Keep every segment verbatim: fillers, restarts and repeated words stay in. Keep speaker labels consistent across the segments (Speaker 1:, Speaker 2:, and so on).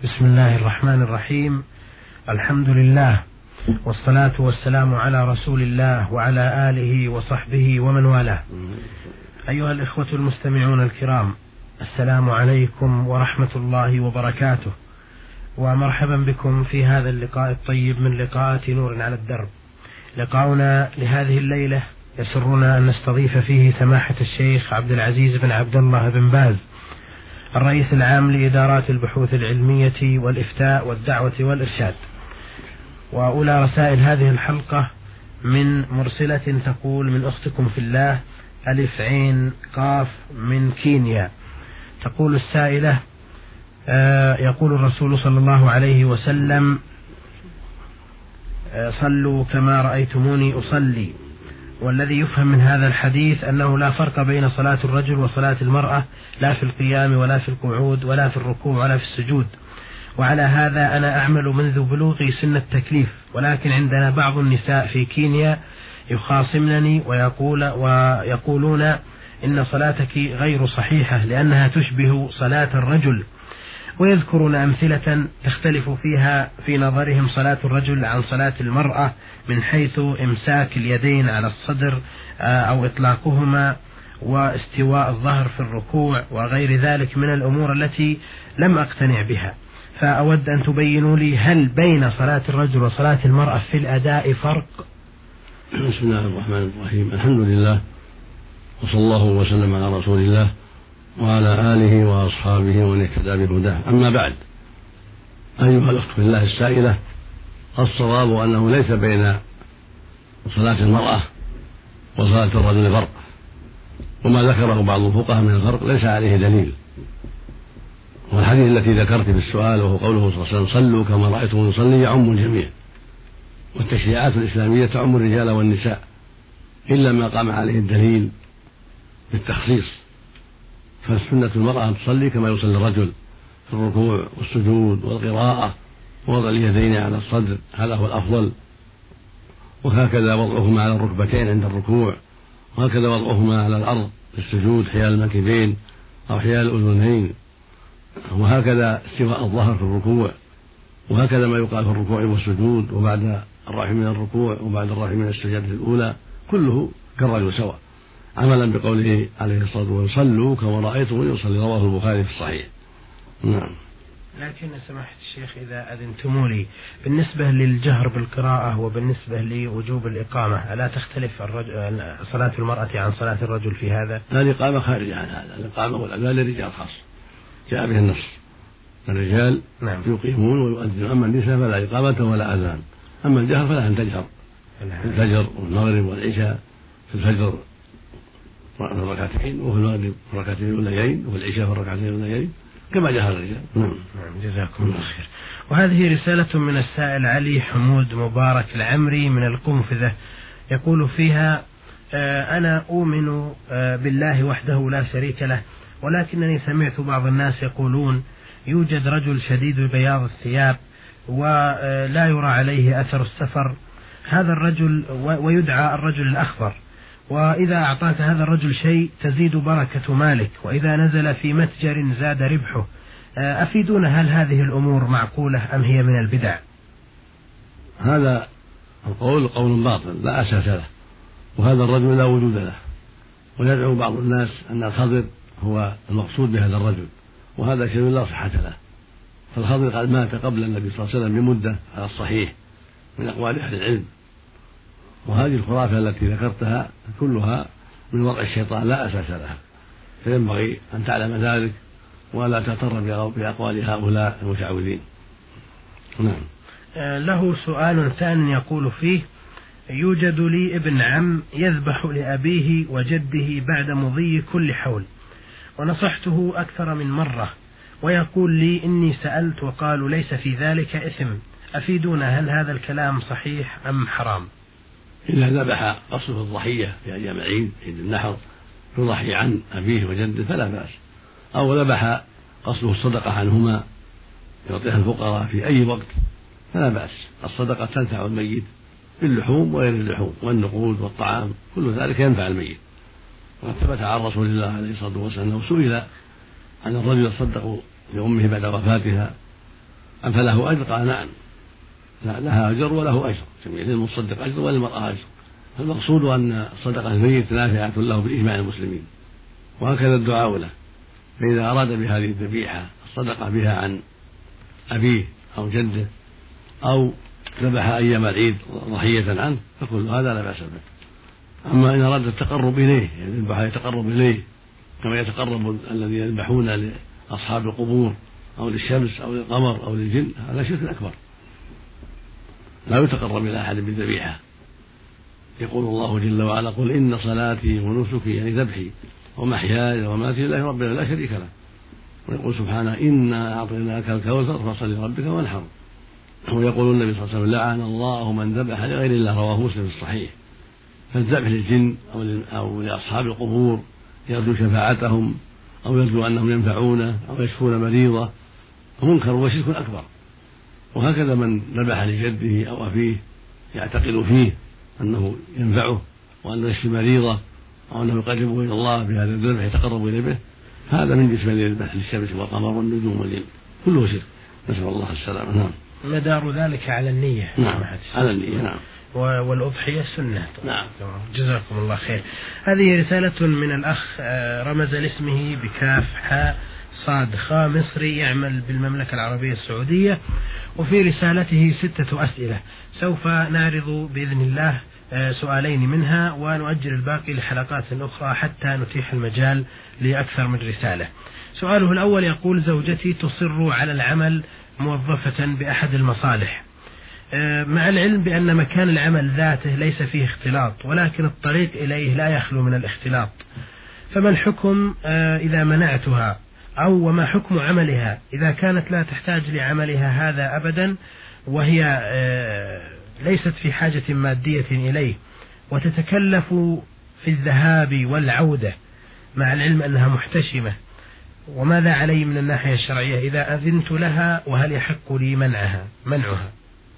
Speaker 1: بسم الله الرحمن الرحيم. الحمد لله والصلاة والسلام على رسول الله وعلى آله وصحبه ومن والاه. أيها الإخوة المستمعون الكرام، السلام عليكم ورحمة الله وبركاته، ومرحبا بكم في هذا اللقاء الطيب من لقاءات نور على الدرب. لقاؤنا لهذه الليلة يسرنا أن نستضيف فيه سماحة الشيخ عبد العزيز بن عبد الله بن باز، الرئيس العام لإدارات البحوث العلمية والإفتاء والدعوة والإرشاد. وأولى رسائل هذه الحلقة من مرسلة تقول: من أختكم في الله ألف عين قاف من كينيا. تقول السائلة: آه يقول الرسول صلى الله عليه وسلم: آه صلوا كما رأيتموني أصلي. والذي يفهم من هذا الحديث أنه لا فرق بين صلاة الرجل وصلاة المرأة، لا في القيام ولا في القعود ولا في الركوع ولا في السجود. وعلى هذا أنا أعمل منذ بلوغي سن التكليف، ولكن عندنا بعض النساء في كينيا يخاصمنني ويقول ويقولون إن صلاتك غير صحيحة لأنها تشبه صلاة الرجل، ويذكرون أمثلة تختلف فيها في نظرهم صلاة الرجل عن صلاة المرأة من حيث إمساك اليدين على الصدر أو إطلاقهما واستواء الظهر في الركوع وغير ذلك من الأمور التي لم أقتنع بها. فأود أن تبينوا لي هل بين صلاة الرجل وصلاة المرأة في الأداء فرق؟
Speaker 2: بسم الله الرحمن الرحيم. الحمد لله وصلى الله وسلم على رسول الله وعلى آله وأصحابه ومن اهتدى بهداه. أما بعد، أيها الأخت في الله السائلة، الصواب أنه ليس بين صلاة المرأة وصلاة الرجل فرق، وما ذكره بعض الفقهاء من الفرق ليس عليه دليل. والحديث التي ذكرت في السؤال وهو قوله صلى الله عليه وسلم: صلوا كما رأيتم نصلي، يعم الجميع، والتشريعات الإسلامية تعم الرجال والنساء إلا ما قام عليه الدليل بالتخصيص. فالسنة المرأة أن تصلي كما يصلي الرجل في الركوع والسجود والقراءة ووضع اليدين على الصدر، هذا هو الأفضل، وهكذا وضعهما على الركبتين عند الركوع، وهكذا وضعهما على الأرض في السجود حيال المنكبين أو حيال الأذنين، وهكذا استواء الظهر في الركوع، وهكذا ما يقال في الركوع والسجود وبعد الرفع من الركوع وبعد الرفع من السجدة الأولى، كله كالرجل سواء، عملا بقوله عليه الصلاة والسلام: صلوا كما رأيتم يصلي، رواه البخاري في الصحيح. نعم.
Speaker 1: لكن سماحة الشيخ إذا أذنتم لي، بالنسبة للجهر بالقراءة وبالنسبة لوجوب الإقامة، ألا تختلف الرجل صلاة المرأة عن صلاة الرجل في هذا؟
Speaker 2: الإقامة خارجة عن هذا، الإقامة والأذان للرجال خاص، جاء به النص: الرجال نعم يقيمون ويؤذنون، أما النساء فلا إقامة ولا أذان. أما الجهر فلا أن تجهر في الفجر والمغرب والعشاء، في الفجر في الركعتين، وفي المغرب في الركعتين الأوليين، وفي العشاء في الركعتين الأوليين كما جهر الرجال. نعم.
Speaker 1: جزاكم الله خير. وهذه رسالة من السائل علي حمود مبارك العمري من القنفذة، يقول فيها: أنا أؤمن بالله وحده لا شريك له، ولكنني سمعت بعض الناس يقولون يوجد رجل شديد بياض الثياب ولا يرى عليه أثر السفر، هذا الرجل ويدعى الرجل الأخضر، وإذا أعطاك هذا الرجل شيء تزيد بركة مالك، وإذا نزل في متجر زاد ربحه. أفيدونا، هل هذه الأمور معقولة أم هي من البدع؟
Speaker 2: هذا القول قول باطل لا أساس له، وهذا الرجل لا وجود له، ويدعو بعض الناس أن الخضر هو المقصود بهذا الرجل، وهذا شيء لا صحة له. فالخضر قد مات قبل النبي صلى الله عليه وسلم بمدة على الصحيح من أقوال أهل العلم، وهذه الخرافة التي ذكرتها كلها من وضع الشيطان لا أساس لها، فينبغي أن تعلم ذلك ولا تغتر بأقوال هؤلاء المشعوذين. نعم.
Speaker 1: له سؤال ثاني يقول فيه: يوجد لي ابن عم يذبح لأبيه وجده بعد مضي كل حول، ونصحته أكثر من مرة، ويقول لي إني سألت وقالوا ليس في ذلك إثم. أفيدونا، هل هذا الكلام صحيح أم حرام؟
Speaker 2: إذا ذبح قصده الضحية في أيام العيد، عيد النحر، يضحي عن أبيه وجده فلا بأس، أو ذبح قصده الصدقة عنهما يعطيها الفقراء في أي وقت فلا بأس. الصدقة تنفع الميت باللحوم وغير اللحوم والنقود والطعام، كل ذلك ينفع الميت. وقد ثبت عن رسول الله عليه الصلاة والسلام أنه سئل عن الرجل يصدق لأمه بعد وفاتها أم فله أجر؟ قال نعم، لها أجر وله أجر، للمصدق أجر وللمرأة أجر. فالمقصود أن صدقة الميت نافعة له بإجماع المسلمين، وهكذا الدعاء له. فإذا أراد بهذه الذبيحة الصدقة بها عن أبيه أو جده أو ذبح أيام العيد ضحية عنه فكل هذا لا بأس به. أما إن أراد التقرب إليه، يعني يذبح يتقرب إليه كما يتقرب الذين يذبحون لأصحاب القبور أو للشمس أو للقمر أو للجن، هذا شرك أكبر، لا يتقرب إلى أحد بالذبيحة. يقول الله جل وعلا: قل إن صلاتي ونسكي، يعني ذبحي ومحياي ومماتي لله رب العالمين لا شريك له. ويقول سبحانه: إنا أعطيناك الكوثر فصل لربك وانحر. ويقول النبي صلى الله عليه وسلم: لعن الله من ذبح لغير الله، رواه مسلم في الصحيح. فالذبح للجن أو لأصحاب القبور يرجو شفاعتهم أو يرجو أنهم ينفعونه أو يشفون مريضة منكر وشرك أكبر. وهكذا من ذبح لجده أو أبيه يعتقد فيه أنه ينفعه وأنه يشفي مريضة أو أنه يقربه إلى الله بهذا الذبح يتقرب إليه به، هذا من جسم الذبح للشمس والقمر والنجوم والجن، كله شرك، نسأل الله السلامة. نعم.
Speaker 1: مدار ذلك على النية.
Speaker 2: نعم، على النية. نعم.
Speaker 1: والأضحية سنة.
Speaker 2: نعم.
Speaker 1: جزاكم الله خير. هذه رسالة من الأخ رمز لاسمه بكاف حاء صاد خاء، مصري يعمل بالمملكة العربية السعودية، وفي رسالته ستة أسئلة سوف نعرض بإذن الله سؤالين منها ونؤجل الباقي لحلقات أخرى حتى نتيح المجال لأكثر من رسالة. سؤاله الأول يقول: زوجتي تصر على العمل موظفة بأحد المصالح، مع العلم بأن مكان العمل ذاته ليس فيه اختلاط، ولكن الطريق إليه لا يخلو من الاختلاط، فما الحكم إذا منعتها؟ أو وما حكم عملها إذا كانت لا تحتاج لعملها هذا أبدا وهي ليست في حاجة مادية إليه وتتكلف في الذهاب والعودة، مع العلم أنها محتشمة؟ وماذا علي من الناحية الشرعية إذا أذنت لها؟ وهل يحق لي منعها منعها؟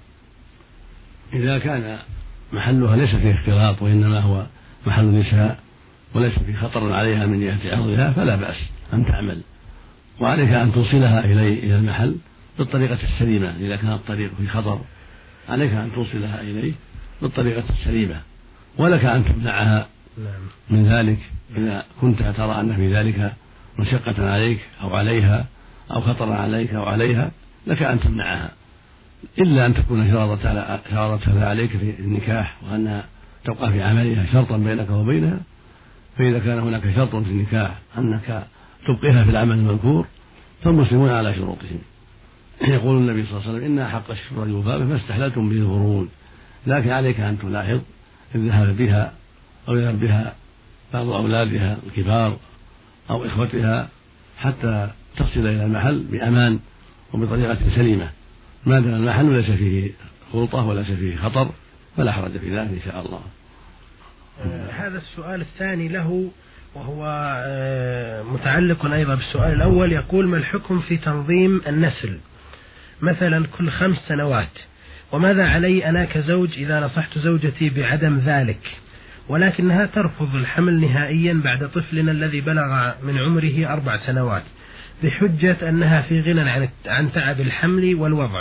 Speaker 2: إذا كان محلها ليس فيه اختلاط وإنما هو محل نساء وليس فيه خطر عليها من جهة عرضها فلا بأس أن تعمل، وعليك أن توصلها إلي إلى المحل بالطريقة السليمة. إذا كان الطريق في خطر عليك أن توصلها إليه بالطريقة السليمة، ولك أن تمنعها من ذلك إذا كنت ترى أن في ذلك مشقة عليك أو عليها أو خطر عليك أو عليها، لك أن تمنعها، إلا أن تكون شرارتها عليك في النكاح وأنها تبقى في عملها شرطا بينك وبينها. فإذا كان هناك شرط في النكاح أنك تبقيها في العمل المذكور فالمسلمون على شروطهم. يقول النبي صلى الله عليه وسلم: إن أحق الشهور يوفى به ما استحللتم به الفروج، لكن عليك أن تلاحظ الذهاب بها أو يذهب بها بعض أولادها الكبار أو إخوتها حتى تصل إلى المحل بأمان وبطريقة سليمة، ما دام المحل ليس فيه خلطة وليس فيه خطر فلا حرج في ذلك إن شاء الله.
Speaker 1: آه هذا السؤال الثاني له وهو آه متعلق أيضا بالسؤال الأول. يقول: ما الحكم في تنظيم النسل مثلا كل خمس سنوات؟ وماذا علي أنا كزوج إذا نصحت زوجتي بعدم ذلك ولكنها ترفض الحمل نهائيا بعد طفلنا الذي بلغ من عمره أربع سنوات بحجة أنها في غنى عن عن تعب الحمل والوضع،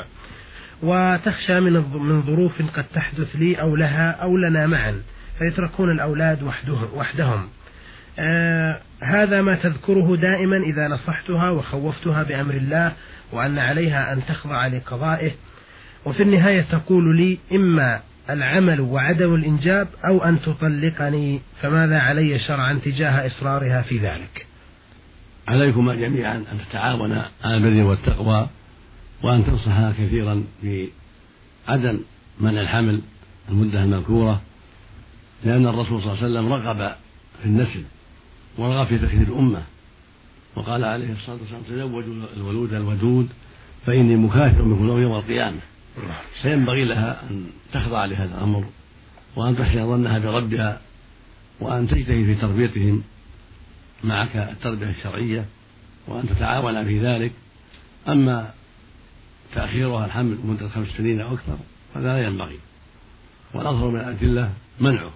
Speaker 1: وتخشى من من ظروف قد تحدث لي أو لها أو لنا معا فيتركون الأولاد وحدهم. آه هذا ما تذكره دائما إذا نصحتها وخوفتها بأمر الله وأن عليها أن تخضع لقضائه، وفي النهاية تقول لي إما العمل وعدم الإنجاب أو أن تطلقني، فماذا علي شرعا تجاه إصرارها في ذلك؟
Speaker 2: عليكما جميعا أن تتعاونا على البر والتقوى وأن تنصحها كثيرا بعدم منع الحمل المدة المذكورة، لأن الرسول صلى الله عليه وسلم رغب في النسل ورغب في تكثير الأمة، وقال عليه الصلاة والسلام: تزوجوا الولود الودود فإني مكاثر بكم يوم القيامة. فينبغي لها أن تخضع لهذا الأمر وأن تحسن ظنها بربها وأن تجتهد في تربيتهم معك التربية الشرعية وأن تتعاون في ذلك. أما تأخيرها الحمل مدة خمس سنين أو أكثر فهذا لا ينبغي، والأظهر من الأدلة منعه،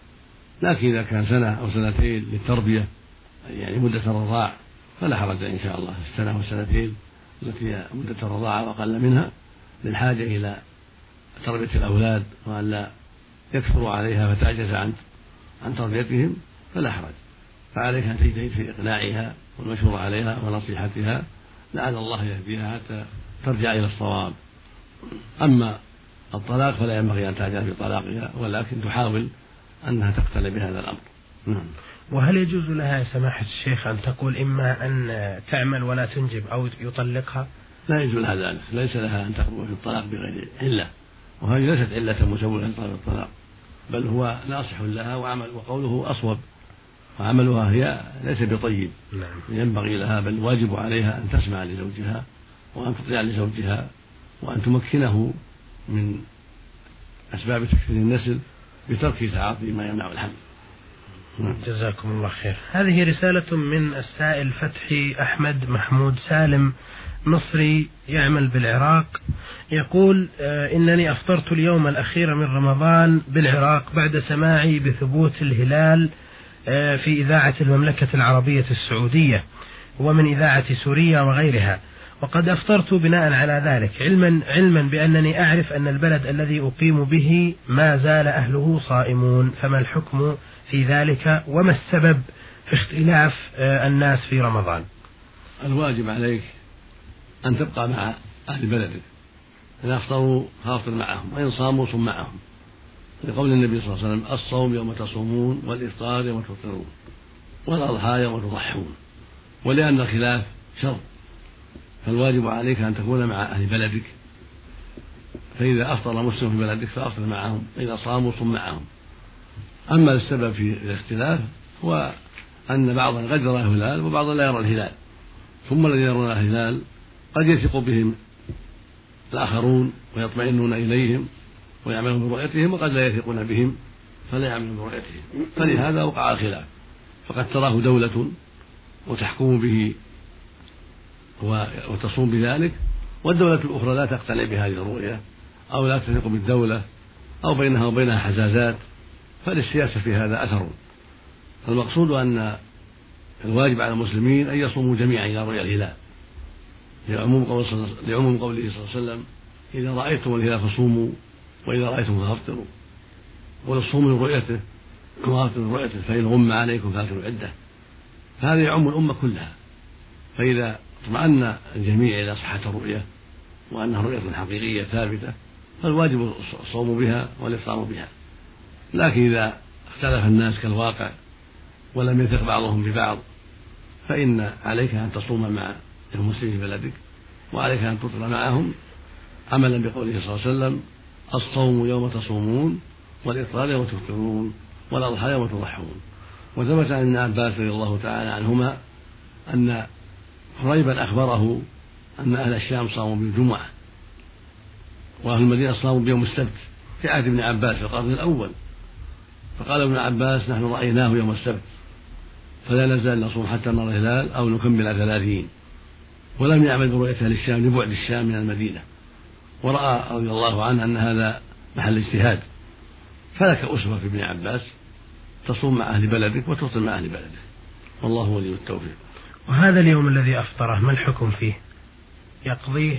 Speaker 2: لكن إذا كان سنة أو سنتين للتربية يعني مدة الرضاع فلا حرج إن شاء الله، السنة والسنتين التي هي مدة الرضاعة وأقل منها للحاجة إلى تربية الأولاد وأن لا يكثروا عليها فتعجز عن عن تربيتهم فلا حرج، فعليك أن تجتهد في إقناعها والمشورة عليها ونصيحتها لعل الله يهديها حتى ترجع إلى الصواب. أما الطلاق فلا ينبغي أن تعجل في طلاقها، ولكن تحاول أنها تقتنع بهذا الأمر. نعم.
Speaker 1: وهل يجوز لها يا سماحة الشيخ أن تقول إما أن تعمل ولا تنجب أو يطلقها؟
Speaker 2: لا يجوز لها ذلك، ليس لها أن تخرج في الطلاق بغير علة، وهذه ليست علة مسوغة لطلب الطلاق، بل هو ناصح لها وعمل وقوله أصوب، وعملها هي ليس بطيب.
Speaker 1: نعم.
Speaker 2: ينبغي لها بل واجب عليها أن تسمع لزوجها وأن تطيع لزوجها وأن تمكنه من أسباب تكثير النسل بترك تعاطي ما يمنع الحمل.
Speaker 1: جزاكم الله خير. هذه رسالة من السائل فتحي أحمد محمود سالم مصري يعمل بالعراق، يقول إنني أفطرت اليوم الأخير من رمضان بالعراق بعد سماعي بثبوت الهلال في إذاعة المملكة العربية السعودية ومن إذاعة سوريا وغيرها، وقد أفطرت بناء على ذلك علما علما بأنني أعرف أن البلد الذي أقيم به ما زال أهله صائمون، فما الحكم في ذلك وما السبب في اختلاف الناس في رمضان؟
Speaker 2: الواجب عليك أن تبقى مع أهل بلدك، إن أفطروا فافطر معهم وإن صاموا صم معهم، لقول النبي صلى الله عليه وسلم الصوم يوم تصومون والإفطار يوم تفطرون والأضحى يوم تضحون، ولأن الخلاف شر فالواجب عليك أن تكون مع أهل بلدك، فإذا أفطر مسلم في بلدك فأفطر معهم، إذا صاموا صم معهم. أما السبب في الاختلاف هو أن بعضا قد يرى الهلال وبعضا لا يرى الهلال، ثم الذين يرون الهلال قد يثق بهم الآخرون ويطمئنون إليهم ويعملون برؤيتهم، وقد لا يثقون بهم فلا يعملون برؤيتهم، فلهذا وقع الخلاف، فقد تراه دولة وتحكم به وتصوم بذلك، والدولة الأخرى لا تقتنع بهذه الرؤية أو لا تثق بالدولة أو بينها وبينها حزازات، فللسياسة في هذا أثر. فالمقصود أن الواجب على المسلمين أن يصوموا جميعا إلى رؤيا الهلال، لعموم قوله صلى الله عليه وسلم إذا رأيتم الهلال فصوموا وإذا رأيتم فافطروا، والصوم لرؤيته وافطروا لرؤيته، فإن غم عليكم فاكلوا عدة، فهذا يعم الأمة كلها. فإذا اطمأن الجميع إلى صحة الرؤية وأنها رؤية حقيقية ثابتة فالواجب الصوم بها والإفطار بها، لكن إذا اختلف الناس كالواقع ولم يثق بعضهم ببعض فإن عليك أن تصوم مع المسلمين في بلدك، وعليك أن تفطر معهم عملا بقوله صلى الله عليه وسلم الصوم يوم تصومون والإفطار يوم تفطرون والأضحى يوم تضحون. وثبت عن ابن عباس رضي الله تعالى عنهما أن قريبا أخبره أن أهل الشام صاموا بالجمعة وأهل المدينة صاموا بيوم السبت في عهد ابن عباس في القرن الأول، فقال ابن عباس نحن رأيناه يوم السبت فلا نزال نصوم حتى نرى الهلال أو نكمل ثلاثين، ولم يعمل برؤية أهل الشام لبعد الشام من المدينة، ورأى رضي الله عنه أن هذا محل اجتهاد، فلك أسوة في ابن عباس، تصوم مع أهل بلدك وتفطر مع أهل بلدك، والله ولي التوفيق.
Speaker 1: وهذا اليوم الذي أفطره ما الحكم فيه؟ يقضيه؟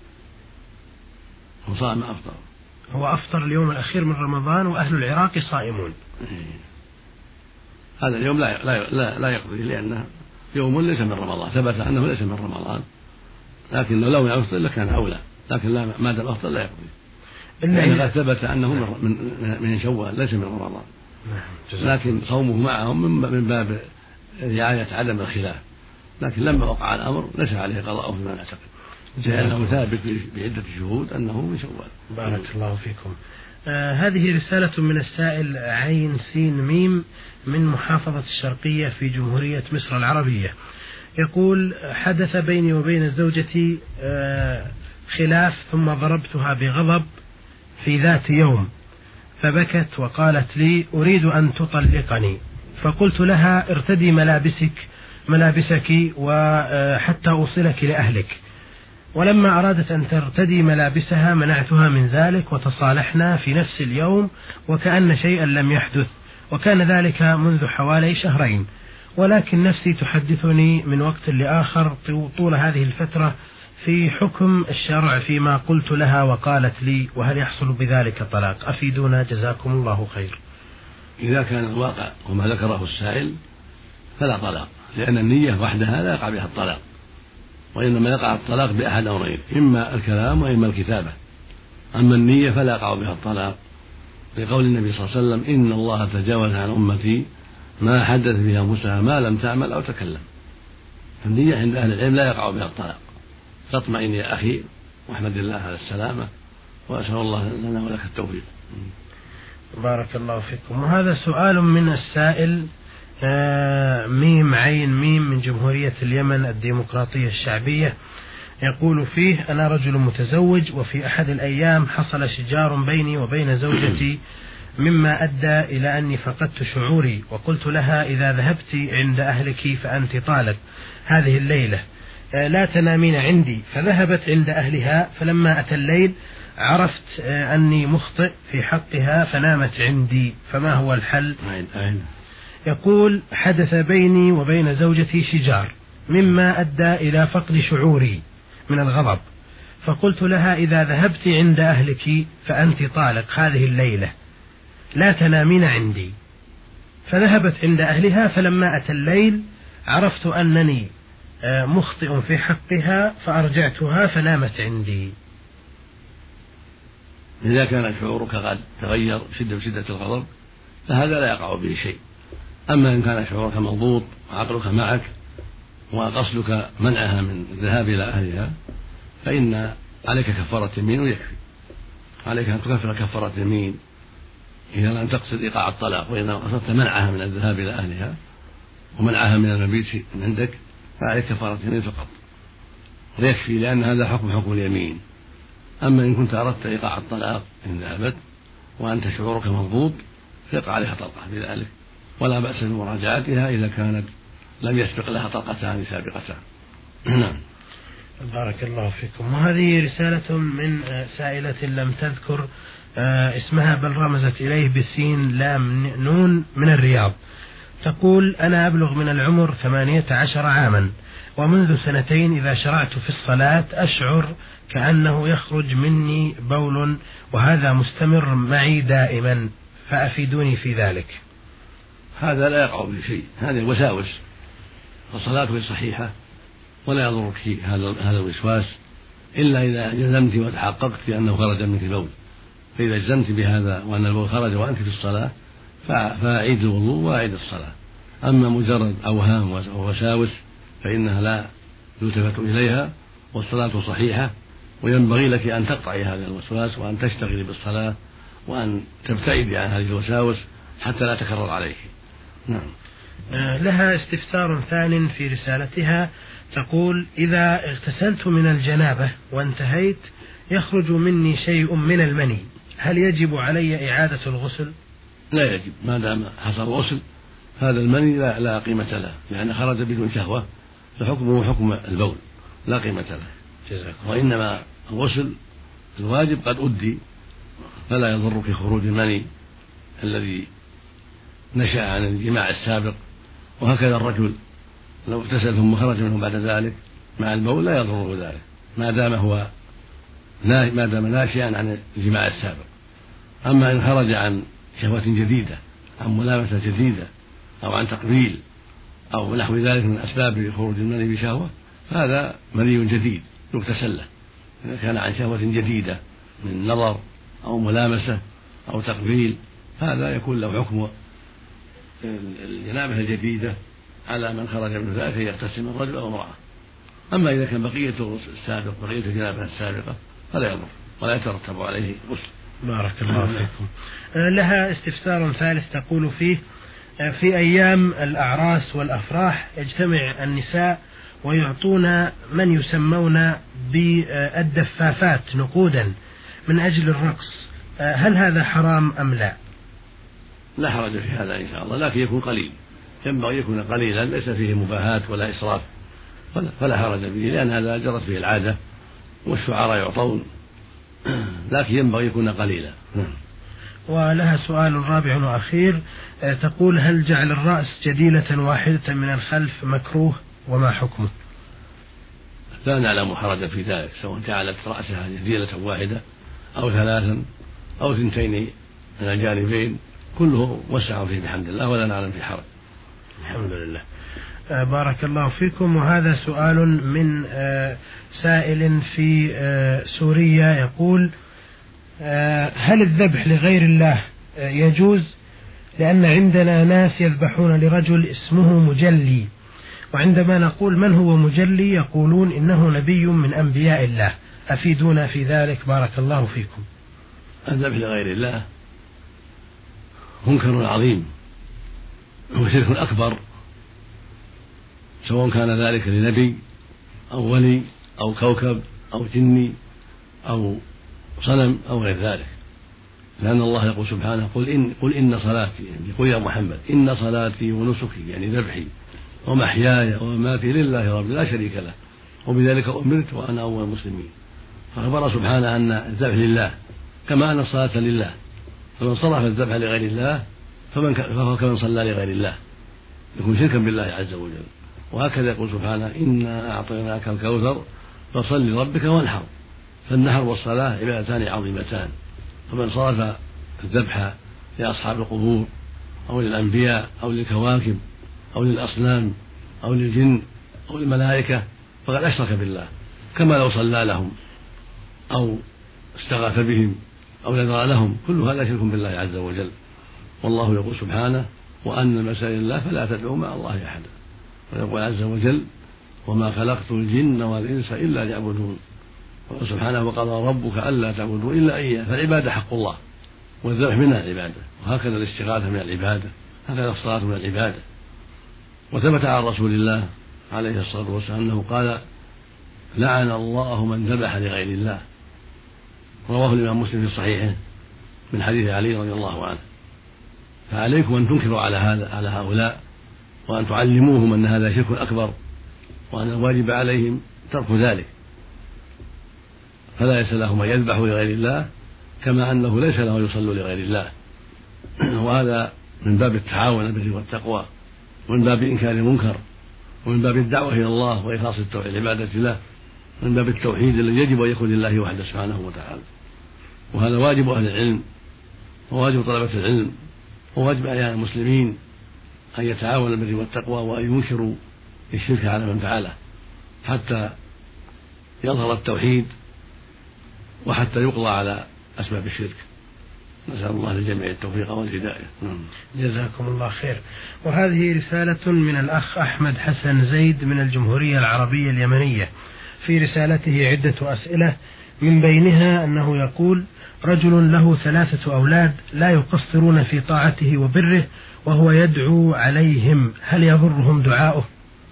Speaker 2: هو صام أفطر،
Speaker 1: هو أفطر اليوم الأخير من رمضان وأهل العراق صائمون.
Speaker 2: هذا اليوم لا لا لا, لا يقضي، لأنه يوم ليس من رمضان، ثبت أنه ليس من رمضان، لكن لو يفطر لكان أولى، لكن لا ما دام أفطر لا يقضي، لأن قد ثبت أنه من من شوال ليس من رمضان، لكن صومه معهم من باب رعاية عدم الخلاف، لكن لما وقع الأمر ليس عليه قضاء فيما نعتقد، لأنه ثابت بعدة شهود أنه من شوال.
Speaker 1: بارك الله فيكم. آه هذه رسالة من السائل عين سين ميم من محافظة الشرقية في جمهورية مصر العربية، يقول حدث بيني وبين زوجتي آه خلاف ثم ضربتها بغضب في ذات يوم، فبكت وقالت لي أريد أن تطلقني، فقلت لها ارتدي ملابسك ملابسك وحتى أوصلك لأهلك، ولما أرادت أن ترتدي ملابسها منعتها من ذلك وتصالحنا في نفس اليوم وكأن شيئا لم يحدث، وكان ذلك منذ حوالي شهرين، ولكن نفسي تحدثني من وقت لآخر طول هذه الفترة في حكم الشرع فيما قلت لها وقالت لي، وهل يحصل بذلك طلاق؟ أفيدونا جزاكم الله خير.
Speaker 2: إذا كان الواقع وما ذكره السائل فلا طلاق، لأن النية وحدها لا يقع بها الطلاق، وإنما يقع الطلاق بأحد أمرين، إما الكلام وإما الكتابة. أما النية فلا يقع بها الطلاق، لقول النبي صلى الله عليه وسلم: إن الله تجاوز عن أمتي ما حدث بها أنفسها ما لم تعمل أو تكلم. فالنية عند أهل العلم لا يقع بها الطلاق. فاطمئن يا أخي واحمد الله على السلامة، وأسأل الله لنا ولك التوفيق.
Speaker 1: بارك الله فيكم. وهذا سؤال من السائل ميم عين ميم من جمهورية اليمن الديمقراطية الشعبية، يقول فيه: أنا رجل متزوج، وفي أحد الأيام حصل شجار بيني وبين زوجتي مما أدى إلى أني فقدت شعوري، وقلت لها: إذا ذهبت عند أهلك فأنت طالق هذه الليلة، لا تنامين عندي. فذهبت عند أهلها، فلما أتى الليل عرفت أني مخطئ في حقها فنامت عندي، فما هو الحل؟ يقول: حدث بيني وبين زوجتي شجار مما أدى إلى فقد شعوري من الغضب، فقلت لها: إذا ذهبت عند أهلك فأنت طالق هذه الليلة، لا تنامين عندي. فذهبت عند أهلها، فلما أتى الليل عرفت أنني مخطئ في حقها فأرجعتها فنامت عندي.
Speaker 2: إذا كان شعورك قد تغير شدة شدة الغضب فهذا لا يقع به شيء. أما إن كان شعورك مضبوط وعقلك معك وقصدك منعها من الذهاب إلى أهلها فإن عليك كفارة يمين ويكفي. عليك أن تكفر كفارة يمين إذا لم تقصد إيقاع الطلاق، وإذا قصدت منعها من الذهاب إلى أهلها ومنعها من المبيت عندك فعليك كفارة يمين فقط ويكفي، لأن هذا حكم حكم اليمين. أما إن كنت أردت إيقاع الطلاق إن ذهبت وأنت شعورك مضبوط فيقع عليها طلقة بذلك، ولا بأس بمراجعتها إذا كانت لم يسبق لها طلقتان سابقتان. نعم.
Speaker 1: بارك الله فيكم. وهذه رسالة من سائلة لم تذكر اسمها بل رمزت إليه بسين لام نون من الرياض، تقول: أنا أبلغ من العمر ثمانية عشر عاما، ومنذ سنتين إذا شرعت في الصلاة أشعر كأنه يخرج مني بول، وهذا مستمر معي دائما، فأفيدوني في ذلك.
Speaker 2: هذا لا يقع بشيء، هذه وساوس، فصلاتك صحيحة ولا يضرك هذا هذا الوسواس إلا إذا جزمت وتحققت بأنه خرج منك البول. فإذا جزمت بهذا وأن البول خرج وأنت في الصلاة فأعيد الوضوء وأعيد الصلاة. أما مجرد أوهام ووساوس فإنها لا يلتفت إليها، والصلاة صحيحة، وينبغي لك أن تقطعي هذا الوسواس وأن تشتغلي بالصلاة وأن تبتعدي عن هذه الوساوس حتى لا تكرر عليك. نعم.
Speaker 1: لها استفسار ثان في رسالتها، تقول: إذا اغتسلت من الجنابة وانتهيت يخرج مني شيء من المني، هل يجب علي إعادة الغسل؟
Speaker 2: لا يجب، ما دام حصل غسل هذا المني لا, لا قيمة له، لأن خرج بدون شهوة فحكمه حكم البول لا قيمة له.
Speaker 1: جزاك.
Speaker 2: وإنما الغسل الواجب قد أدي، فلا يضرك خروج المني الذي نشأ عن الجماع السابق. وهكذا الرجل لو اغتسل ثم خرج منه بعد ذلك مع البول لا يضره ذلك، ما دام هو ما دام ناشئا عن الجماع السابق. أما إن خرج عن شهوة جديدة، عن ملامسة جديدة، أو عن تقبيل أو نحو ذلك من أسباب خروج المني بشهوة، هذا مني جديد يغتسل له. إذا كان عن شهوة جديدة من نظر أو ملامسة أو تقبيل هذا يكون له حكم الجنابة الجديدة على من خرج من ذلك يغتسل من رجل أو امرأة. أما إذا كان بقية السابق بقية الجنابة السابقة فلا يضر ولا يترتب عليه غسل.
Speaker 1: بارك الله فيكم. لها استفسار ثالث تقول فيه: في أيام الأعراس والأفراح يجتمع النساء ويعطون من يسمون بالدفافات نقودا من أجل الرقص، هل هذا حرام أم لا؟
Speaker 2: لا حرج في هذا إن شاء الله، لكن يكون قليل، ينبغي يكون قليلا ليس فيه مباهاة ولا إسراف، فلا حرج به، لأن هذا جرت به العادة والشعراء يعطون، لكن ينبغي يكون قليلا.
Speaker 1: ولها سؤال رابع وأخير، تقول: هل جعل الرأس جديلة واحدة من الخلف مكروه وما حكمه؟
Speaker 2: لا نعلم حرجا في ذلك، سواء جعلت رأسها جزيلة واحدة أو ثلاثا أو ثنتين من الجانبين، كله وسع فيه بحمد الله ولا نعلم في حرج.
Speaker 1: الحمد لله. آه بارك الله فيكم. وهذا سؤال من آه سائل في آه سوريا يقول: آه هل الذبح لغير الله آه يجوز؟ لأن عندنا ناس يذبحون لرجل اسمه مجلي، وعندما نقول من هو مجلي يقولون إنه نبي من أنبياء الله، أفيدونا في ذلك بارك الله فيكم.
Speaker 2: الذبح لغير الله منكر عظيم وشرك أكبر، سواء كان ذلك لنبي أو ولي أو كوكب أو جني أو صنم أو غير ذلك، لأن الله يقول سبحانه: قل إن, قل إن صلاتي، يعني قل يا محمد إن صلاتي ونسكي، يعني ذبحي ومحياي ومماتي لله رب لا شريك له وبذلك أمرت وأنا أول المسلمين. فأخبر سبحانه أن الذبح لله كما أن الصلاة لله، فمن صرف الذبح لغير الله فمن فهو كمن صلى لغير الله، يكون شركا بالله عز وجل. وهكذا يقول سبحانه: إنا أعطيناك الكوثر فصل لربك وانحر. فالنحر والصلاة عبادتان عظيمتان، فمن صرف الذبح لأصحاب القبور أو للأنبياء أو للكواكب أو للأصنام أو للجن أو للملائكة فقد أشرك بالله، كما لو صلى لهم أو استغاث بهم أو نذر لهم، كل هذا شرك بالله عز وجل. والله يقول سبحانه: وأن المساجد الله فلا تدعوا مع الله أحدا. ويقول عز وجل: وما خلقت الجن والإنس إلا ليعبدون. وقال سبحانه: وقضى ربك ألا تعبدوا إلا إياه. فالعبادة حق الله، والذبح من العبادة، وهكذا الاستغاثة من العبادة، هكذا الصلاة من العبادة. وثبت عن رسول الله عليه الصلاة والسلام أنه قال: لعن الله من ذبح لغير الله. رواه الإمام مسلم في صحيحه من حديث علي رضي الله عنه. فعليكم أن تنكروا على هذا على هؤلاء، وأن تعلموهم أن هذا شرك أكبر، وأن الواجب عليهم ترك ذلك. فلا ليس لهم أن يذبحوا لغير الله، كما أنه ليس له أن يصلوا لغير الله. وهذا من باب التعاون بالبر والتقوى، ومن باب إنكار المنكر، ومن باب الدعوة إلى الله وإخلاص العبادة له، من باب التوحيد الذي يجب أن يكون لله وحده سبحانه وتعالى. وهذا واجب أهل العلم وواجب طلبة العلم وواجب أعيان المسلمين أن يتعاونوا بالبر والتقوى، وأن ينكروا الشرك على من فعله حتى يظهر التوحيد وحتى يقضى على أسباب الشرك. نسأل الله للجميع التوفيق والهداية.
Speaker 1: جزاكم الله خير. وهذه رسالة من الأخ أحمد حسن زيد من الجمهورية العربية اليمنية. في رسالته عدة أسئلة، من بينها أنه يقول: رجل له ثلاثة أولاد لا يقصرون في طاعته وبره وهو يدعو عليهم، هل يضرهم دعاؤه؟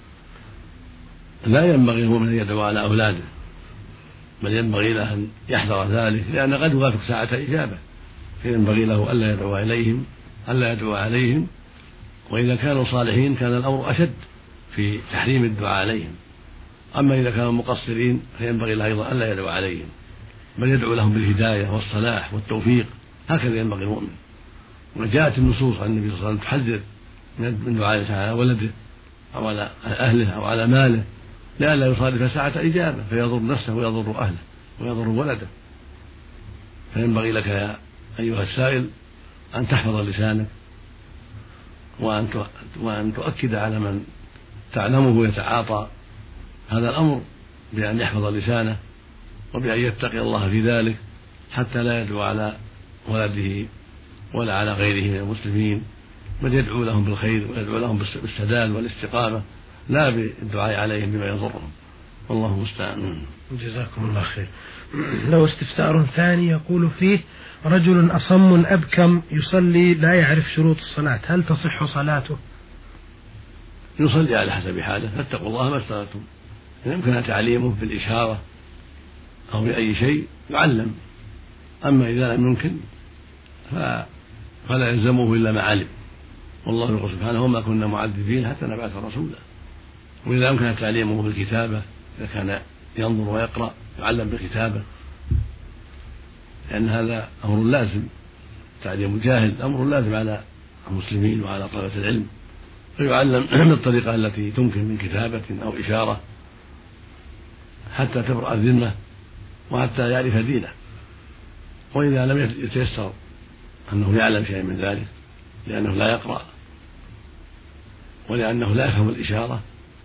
Speaker 2: لا ينبغي له أن يدعو على أولاده، بل ينبغي له أن يحذر ذلك، لأن قد يوافق ساعة إجابة، فينبغي له ألا يدعو عليهم ألا يدعو عليهم وإذا كانوا صالحين كان الأمر أشد في تحريم الدعاء عليهم. أما إذا كانوا مقصرين فينبغي له أيضا ألا يدعو عليهم، بل يدعو لهم بالهداية والصلاح والتوفيق، هكذا ينبغي المؤمن. وجاءت النصوص عن النبي صلى الله عليه وسلم تحذر من دعائه على ولده أو على أهله أو على ماله، لئلا يصادف ساعة إجابة فيضر نفسه ويضر أهله ويضر ولده. فينبغي لك يا أيها السائل أن تحفظ لسانك، وأن تؤكد على من تعلمه يتعاطى هذا الأمر بأن يحفظ لسانه، وبأن يتقي الله في ذلك، حتى لا يدعو على ولده ولا على غيره من المسلمين، بل يدعو لهم بالخير ويدعو لهم بالسداد والاستقامة، لا بالدعاء عليهم بما يضرهم. والله المستعان.
Speaker 1: جزاكم الله خير. له استفسار ثاني يقول فيه: رجل أصم أبكم يصلي لا يعرف شروط الصلاة، هل تصح صلاته؟
Speaker 2: يصلي على حسب حاله، فاتقوا الله ما استطعتم. إن يمكن تعليمه بالإشارة أو بأي شيء يعلم، أما إذا لم يمكن فلا يلزمه إلا ما علم. والله يقول سبحانه: وما كنا معذبين حتى نبعث رسولا. وإذا أمكن تعليمه بالكتابة، إذا كان ينظر ويقرأ يعلم بالكتابة، لأن هذا أمر لازم، تعليم الجاهل أمر لازم على المسلمين وعلى طلبة العلم، فيعلم بالطريقة التي تمكن من كتابة أو إشارة حتى تبرأ الذمة وحتى يعرف دينه. وإذا لم يتيسر أنه يعلم شيئا من ذلك لأنه لا يقرأ ولأنه لا يفهم الإشارة،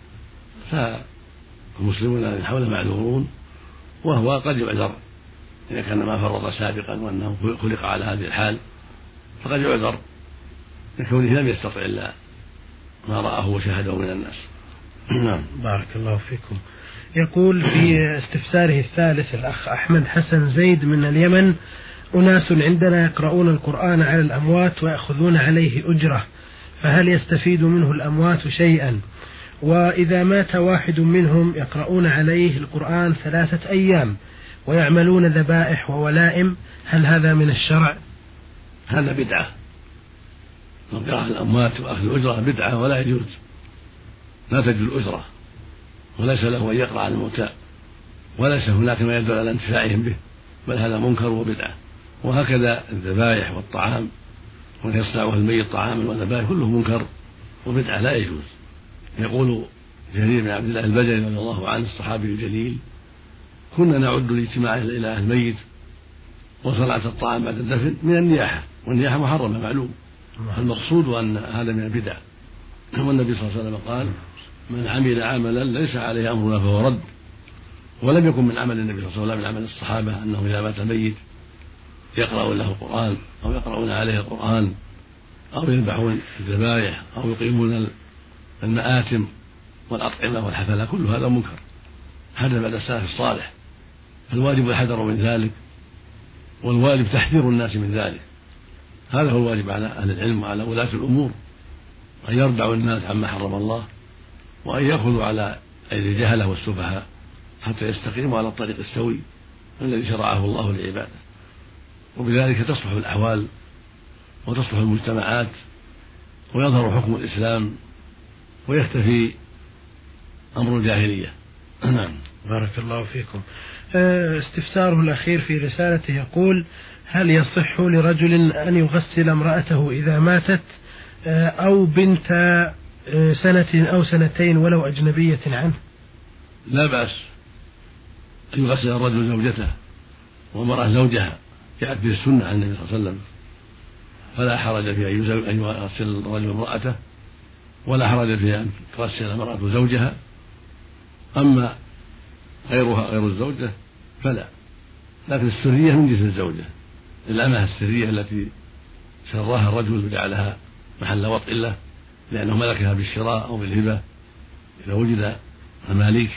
Speaker 2: فالمسلمون الذين حوله معذورون، وهو قد يعذر إذا كان ما فرط سابقا وأنه خلق على هذه الحال، فقد يعذر لكونه لم يستطع إلا ما رآه وشاهده من الناس.
Speaker 1: نعم. بارك الله فيكم. يقول في استفساره الثالث الأخ أحمد حسن زيد من اليمن: أناس عندنا يقرؤون القرآن على الأموات ويأخذون عليه أجرة، فهل يستفيد منه الأموات شيئا؟ وإذا مات واحد منهم يقرؤون عليه القرآن ثلاثة أيام ويعملون ذبائح وولائم، هل هذا من الشرع؟
Speaker 2: هذا بدعة، قراءة الأموات وأخذ الأجرة بدعة ولا يجوز، لا تجوز الأجرة، وليس له أن يقرأ على الموتى، وليس هناك ما يدل على انتفاعهم به، بل هذا منكر وبدعة. وهكذا الذبائح والطعام ويصنعه الميت طعاما وذبائح كله منكر وبدعة لا يجوز. يقول جرير بن عبد الله البجلي رضي الله عنه الصحابي الجليل: كنا نعد الاجتماع إلى أهل الميت وصنعة الطعام بعد الدفن من النياحة، والنياحة محرمة معلوم، المقصود أن هذا من البدع. والنبي صلى الله عليه وسلم قال: من عمل عملا ليس عليه أمرنا فهو رد. ولم يكن من عمل النبي صلى الله عليه وسلم من عمل الصحابة أنه إذا مات ميت يقرأون له القرآن أو يقرؤون عليه القرآن أو يذبحون الذبائح أو يقيمون المآتم والأطعمة والحفلة، كل هذا منكر، هذا بعد السلف الصالح. الواجب الحذر من ذلك، والواجب تحذير الناس من ذلك. هذا هو الواجب على أهل العلم وعلى ولاة الأمور، أن يردعوا الناس عما حرم الله، وأن يأخذوا على أيدي الجهلة والسفهاء حتى يستقيموا على الطريق السوي الذي شرعه الله لعباده. وبذلك تصلح الأحوال وتصلح المجتمعات ويظهر حكم الإسلام ويختفي أمر الجاهلية. نعم.
Speaker 1: بارك الله فيكم. استفساره الأخير في رسالته يقول: هل يصح لرجل أن يغسل امرأته إذا ماتت أو بنت سنة أو سنتين ولو أجنبية عنه؟
Speaker 2: لا بأس أن يغسل الرجل زوجته والمرأة زوجها، جاءت به السنة عن النبي صلى الله عليه وسلم، فلا حرج في أن يغسل الرجل امرأته، ولا حرج في أن تغسل المرأة زوجها. أما غيرها غير الزوجة فلا، لكن السرية من جنس الزوجة، الأمة السرية التي سراها الرجل وجعلها محل وطء له لأنه ملكها بالشراء أو بالهبة، إذا وجد مماليك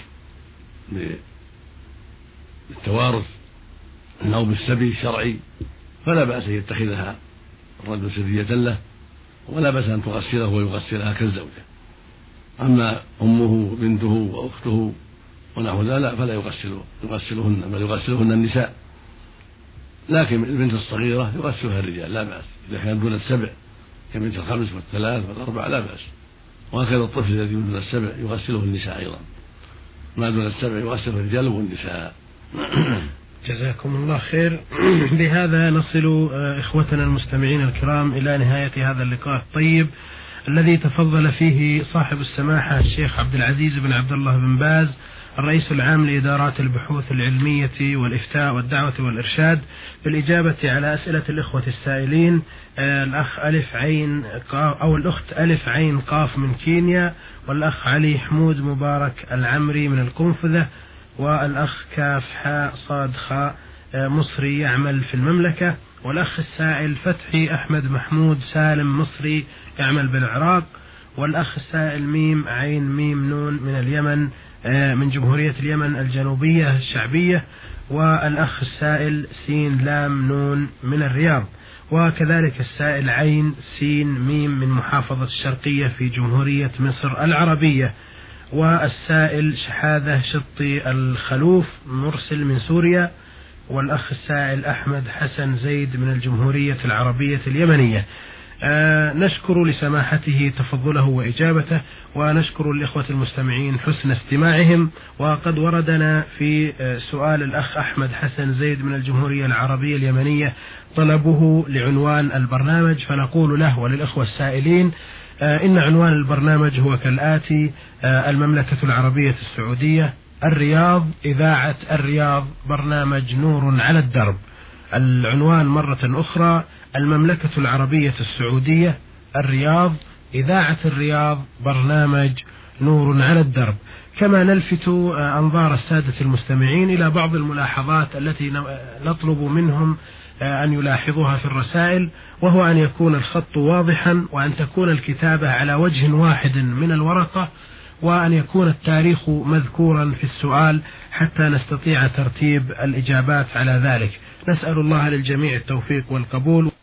Speaker 2: بالتوارث أو بالسبي الشرعي فلا بأس أن يتخذها الرجل سرية له، ولا بأس أن تغسله ويغسلها كالزوجة. أما أمه بنته وأخته ونحو ذلك فلا يغسله يغسلهن بل يغسلهن النساء، لكن البنت الصغيرة يغسلها الرجال لا بأس، إذا كان دون السبع كبنت الخمس والثلاث والأربع لا بأس. وهكذا الطفل الذي دون السبع يغسله النساء أيضا، ما دون السبع يغسله الرجال والنساء.
Speaker 1: جزاكم الله خير. بهذا نصل إخوتنا المستمعين الكرام إلى نهاية هذا اللقاء الطيب الذي تفضل فيه صاحب السماحة الشيخ عبد العزيز بن عبد الله بن باز الرئيس العام لإدارات البحوث العلمية والإفتاء والدعوة والإرشاد بالإجابة على أسئلة الإخوة السائلين، الأخ ألف عين أو الأخت ألف عين قاف من كينيا، والأخ علي حمود مبارك العمري من القنفذة، والأخ كاف حاء صاد خاء مصري يعمل في المملكة، والأخ السائل فتحي أحمد محمود سالم مصري يعمل بالعراق، والأخ السائل ميم عين ميم نون من اليمن من جمهورية اليمن الجنوبية الشعبية، والأخ السائل سين لام نون من الرياض، وكذلك السائل عين سين ميم من محافظة الشرقية في جمهورية مصر العربية، والسائل شحاذة شطي الخلوف مرسل من سوريا، والأخ السائل أحمد حسن زيد من الجمهورية العربية اليمنية. آه نشكر لسماحته تفضله وإجابته، ونشكر الإخوة المستمعين حسن استماعهم. وقد وردنا في آه سؤال الأخ أحمد حسن زيد من الجمهورية العربية اليمنية طلبه لعنوان البرنامج، فنقول له وللإخوة السائلين آه إن عنوان البرنامج هو كالآتي: آه المملكة العربية السعودية الرياض، إذاعة الرياض، برنامج نور على الدرب. العنوان مرة أخرى: المملكة العربية السعودية، الرياض، إذاعة الرياض، برنامج نور على الدرب. كما نلفت أنظار السادة المستمعين إلى بعض الملاحظات التي نطلب منهم أن يلاحظوها في الرسائل، وهو أن يكون الخط واضحا، وأن تكون الكتابة على وجه واحد من الورقة، وأن يكون التاريخ مذكورا في السؤال حتى نستطيع ترتيب الإجابات على ذلك. نسأل الله للجميع التوفيق والقبول.